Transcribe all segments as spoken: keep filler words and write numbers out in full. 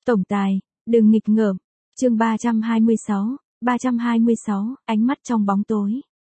Tổng tài, đừng nghịch ngợm. Chương ba trăm hai mươi sáu, ba trăm hai mươi sáu, ánh mắt trong bóng tối.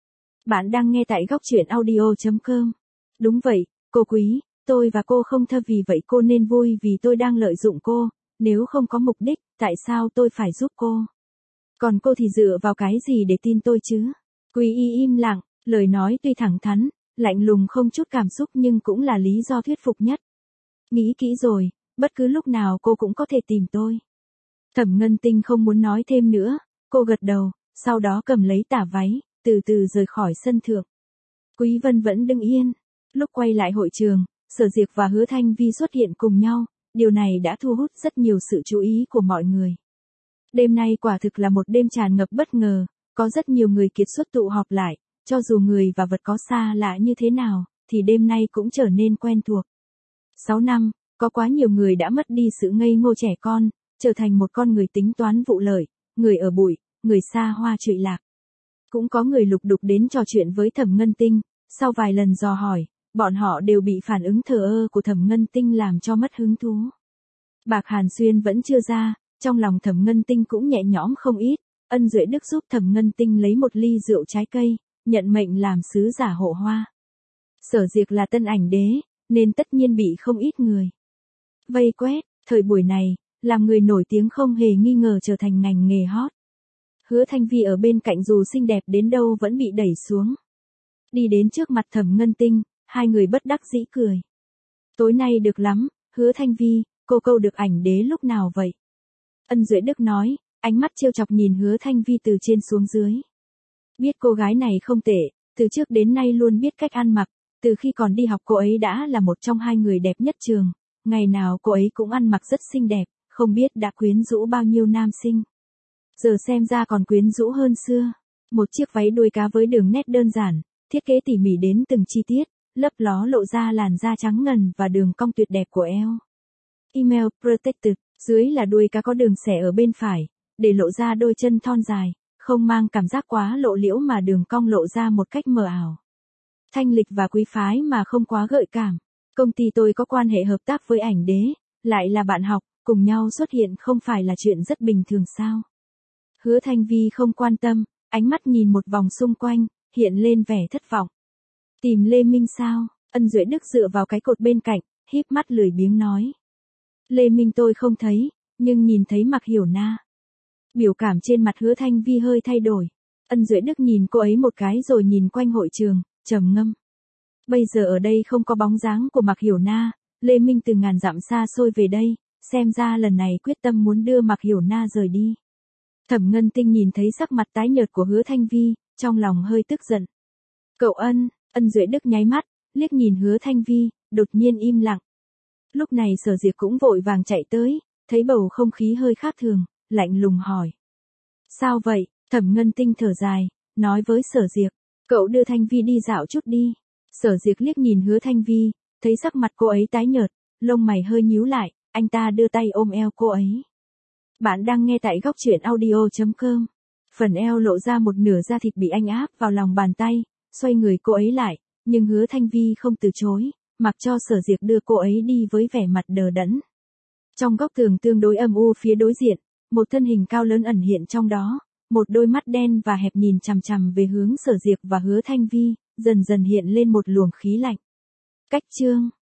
Bạn đang nghe tại góc truyện audio chấm com. Đúng vậy, cô Quý, tôi và cô không thơ vì vậy cô nên vui vì tôi đang lợi dụng cô, nếu không có mục đích, tại sao tôi phải giúp cô? Còn cô thì dựa vào cái gì để tin tôi chứ? Quý y im lặng, lời nói tuy thẳng thắn, lạnh lùng không chút cảm xúc nhưng cũng là lý do thuyết phục nhất. Nghĩ kỹ rồi, bất cứ lúc nào cô cũng có thể tìm tôi. Thẩm Ngân Tinh không muốn nói thêm nữa, cô gật đầu, sau đó cầm lấy tà váy, từ từ rời khỏi sân thượng. Quý Vân vẫn đứng yên. Lúc quay lại hội trường, Sở Diệp và Hứa Thanh Vi xuất hiện cùng nhau, điều này đã thu hút rất nhiều sự chú ý của mọi người. Đêm nay quả thực là một đêm tràn ngập bất ngờ, có rất nhiều người kiệt xuất tụ họp lại, cho dù người và vật có xa lạ như thế nào, thì đêm nay cũng trở nên quen thuộc. Sáu năm, có quá nhiều người đã mất đi sự ngây ngô trẻ con, trở thành một con người tính toán vụ lợi, người ở bụi, người xa hoa trụy lạc. Cũng có người lục đục đến trò chuyện với Thẩm Ngân Tinh, sau vài lần dò hỏi, bọn họ đều bị phản ứng thờ ơ của Thẩm Ngân Tinh làm cho mất hứng thú. Bạc Hàn Xuyên vẫn chưa ra, trong lòng Thẩm Ngân Tinh cũng nhẹ nhõm không ít, Ân Duệ Đức giúp Thẩm Ngân Tinh lấy một ly rượu trái cây, nhận mệnh làm sứ giả hộ hoa. Sở Diệp là tân ảnh đế, nên tất nhiên bị không ít người vây quét, thời buổi này, làm người nổi tiếng không hề nghi ngờ trở thành ngành nghề hot. Hứa Thanh Vi ở bên cạnh dù xinh đẹp đến đâu vẫn bị đẩy xuống. Đi đến trước mặt Thẩm Ngân Tinh, hai người bất đắc dĩ cười. Tối nay được lắm, Hứa Thanh Vi, cô câu được ảnh đế lúc nào vậy? Ân Duệ Đức nói, ánh mắt trêu chọc nhìn Hứa Thanh Vi từ trên xuống dưới. Biết cô gái này không tệ, từ trước đến nay luôn biết cách ăn mặc, từ khi còn đi học cô ấy đã là một trong hai người đẹp nhất trường, ngày nào cô ấy cũng ăn mặc rất xinh đẹp, không biết đã quyến rũ bao nhiêu nam sinh. Giờ xem ra còn quyến rũ hơn xưa. Một chiếc váy đuôi cá với đường nét đơn giản, thiết kế tỉ mỉ đến từng chi tiết, lấp ló lộ ra làn da trắng ngần và đường cong tuyệt đẹp của eo. Email protected, dưới là đuôi cá có đường xẻ ở bên phải, để lộ ra đôi chân thon dài, không mang cảm giác quá lộ liễu mà đường cong lộ ra một cách mờ ảo. Thanh lịch và quý phái mà không quá gợi cảm. Công ty tôi có quan hệ hợp tác với ảnh đế, lại là bạn học, cùng nhau xuất hiện không phải là chuyện rất bình thường sao? Hứa Thanh Vi không quan tâm, ánh mắt nhìn một vòng xung quanh, hiện lên vẻ thất vọng. Tìm Lê Minh sao? Ân Duệ Đức dựa vào cái cột bên cạnh, híp mắt lười biếng nói. Lê Minh tôi không thấy, nhưng nhìn thấy Mạc Hiểu Na. Biểu cảm trên mặt Hứa Thanh Vi hơi thay đổi. Ân Duệ Đức nhìn cô ấy một cái rồi nhìn quanh hội trường, trầm ngâm. Bây giờ ở đây không có bóng dáng của Mạc Hiểu Na, Lê Minh từ ngàn dặm xa xôi về đây, xem ra lần này quyết tâm muốn đưa Mạc Hiểu Na rời đi. Thẩm Ngân Tinh nhìn thấy sắc mặt tái nhợt của Hứa Thanh Vi, trong lòng hơi tức giận. Cậu Ân, Ân Duệ Đức nháy mắt, liếc nhìn Hứa Thanh Vi, đột nhiên im lặng. Lúc này Sở Diệp cũng vội vàng chạy tới, thấy bầu không khí hơi khác thường, lạnh lùng hỏi. Sao vậy? Thẩm Ngân Tinh thở dài, nói với Sở Diệp, cậu đưa Thanh Vi đi dạo chút đi. Sở Diệp liếc nhìn Hứa Thanh Vi, thấy sắc mặt cô ấy tái nhợt, lông mày hơi nhíu lại, anh ta đưa tay ôm eo cô ấy. Bạn đang nghe tại góc truyện audio chấm com. Phần eo lộ ra một nửa da thịt bị anh áp vào lòng bàn tay, xoay người cô ấy lại, nhưng Hứa Thanh Vi không từ chối, mặc cho Sở Diệp đưa cô ấy đi với vẻ mặt đờ đẫn. Trong góc tường tương đối âm u phía đối diện, một thân hình cao lớn ẩn hiện trong đó, một đôi mắt đen và hẹp nhìn chằm chằm về hướng Sở Diệp và Hứa Thanh Vi, dần dần hiện lên một luồng khí lạnh. Cách chương